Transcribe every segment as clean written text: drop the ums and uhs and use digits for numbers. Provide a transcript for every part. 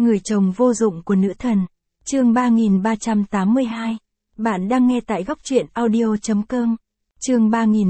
Người chồng vô dụng của nữ thần. Chương 3382. Bạn đang nghe tại góc truyện audio.com. Chương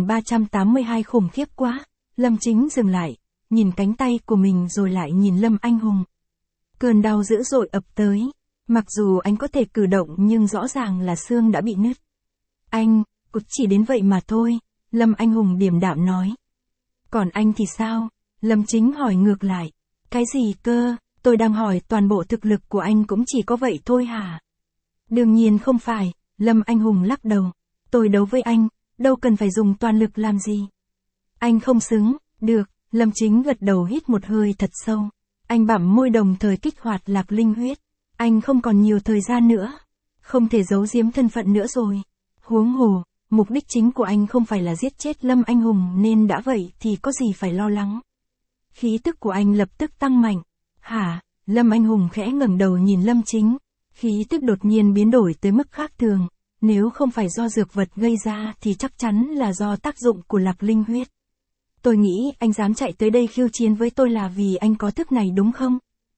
3382 khủng khiếp quá. Lâm Chính dừng lại, nhìn cánh tay của mình rồi lại nhìn Lâm Anh Hùng. Cơn đau dữ dội ập tới. Mặc dù anh có thể cử động nhưng rõ ràng là xương đã bị nứt. Anh, cũng chỉ đến vậy mà thôi, Lâm Anh Hùng điềm đạm nói. Còn anh thì sao? Lâm Chính hỏi ngược lại. Cái gì cơ? Tôi đang hỏi toàn bộ thực lực của anh cũng chỉ có vậy thôi hả? Đương nhiên không phải, Lâm Anh Hùng lắc đầu. Tôi đấu với anh, đâu cần phải dùng toàn lực làm gì. Anh không xứng, được, Lâm Chính gật đầu hít một hơi thật sâu. Anh bặm môi đồng thời kích hoạt lạc linh huyết. Anh không còn nhiều thời gian nữa. Không thể giấu giếm thân phận nữa rồi. Huống hồ, mục đích chính của anh không phải là giết chết Lâm Anh Hùng nên đã vậy thì có gì phải lo lắng. Khí tức của anh lập tức tăng mạnh. Hả? Lâm Anh Hùng khẽ ngẩng đầu nhìn Lâm Chính. Khí tức đột nhiên biến đổi tới mức khác thường. Nếu không phải do dược vật gây ra thì chắc chắn là do tác dụng của lạc linh huyết. Tôi nghĩ anh dám chạy tới đây khiêu chiến với tôi là vì anh có thức này đúng không?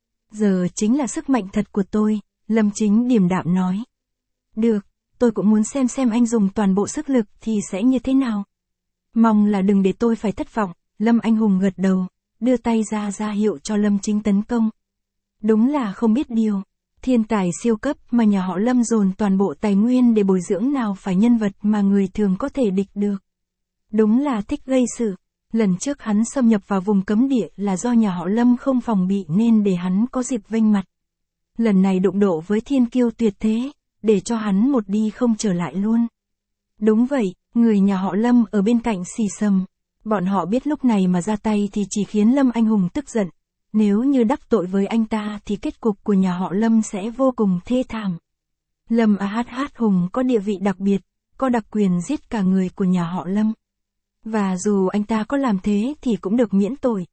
Giờ chính là sức mạnh thật của tôi, Lâm Chính điềm đạm nói. Được, tôi cũng muốn xem anh dùng toàn bộ sức lực thì sẽ như thế nào. Mong là đừng để tôi phải thất vọng, Lâm Anh Hùng gật đầu, đưa tay ra hiệu cho Lâm Chính tấn công. Đúng là không biết điều, thiên tài siêu cấp mà nhà họ Lâm dồn toàn bộ tài nguyên để bồi dưỡng nào phải nhân vật mà người thường có thể địch được. Đúng là thích gây sự. Lần trước hắn xâm nhập vào vùng cấm địa là do nhà họ Lâm không phòng bị nên để hắn có dịp vênh mặt. Lần này đụng độ với thiên kiêu tuyệt thế, để cho hắn một đi không trở lại luôn. Đúng vậy, người nhà họ Lâm ở bên cạnh xì xầm. Bọn họ biết lúc này mà ra tay thì chỉ khiến Lâm Anh Hùng tức giận. Nếu như đắc tội với anh ta thì kết cục của nhà họ Lâm sẽ vô cùng thê thảm. Lâm AHH Hùng có địa vị đặc biệt, có đặc quyền giết cả người của nhà họ Lâm. Và dù anh ta có làm thế thì cũng được miễn tội.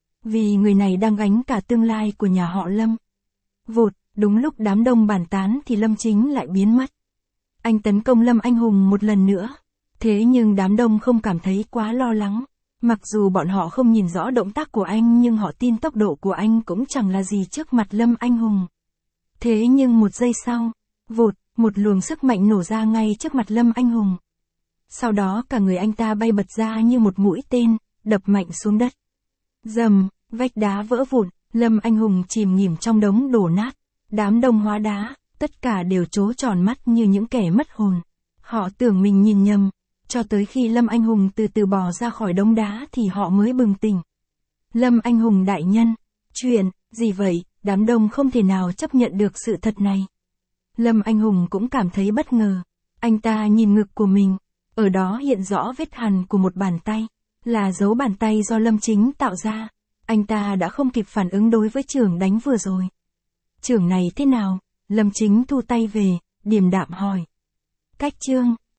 Vì người này đang gánh cả tương lai của nhà họ Lâm. Vụt, đúng lúc đám đông bàn tán thì Lâm Chính lại biến mất. Anh tấn công Lâm Anh Hùng một lần nữa. Thế nhưng đám đông không cảm thấy quá lo lắng. Mặc dù bọn họ không nhìn rõ động tác của anh nhưng họ tin tốc độ của anh cũng chẳng là gì trước mặt Lâm Anh Hùng. Thế nhưng một giây sau, vụt, một luồng sức mạnh nổ ra ngay trước mặt Lâm Anh Hùng. Sau đó cả người anh ta bay bật ra như một mũi tên, đập mạnh xuống đất. Rầm, vách đá vỡ vụn, Lâm Anh Hùng chìm nghỉm trong đống đổ nát. Đám đông hóa đá, tất cả đều trố tròn mắt như những kẻ mất hồn. Họ tưởng mình nhìn nhầm, cho tới khi Lâm Anh Hùng từ từ bò ra khỏi đống đá thì họ mới bừng tỉnh. Lâm Anh Hùng đại nhân, chuyện, gì vậy, đám đông không thể nào chấp nhận được sự thật này. Lâm Anh Hùng cũng cảm thấy bất ngờ. Anh ta nhìn ngực của mình. Ở đó hiện rõ vết hằn của một bàn tay, là dấu bàn tay do Lâm Chính tạo ra. Anh ta đã không kịp phản ứng đối với chưởng đánh vừa rồi. Chưởng này thế nào? Lâm Chính thu tay về, điềm đạm hỏi. Cách chương,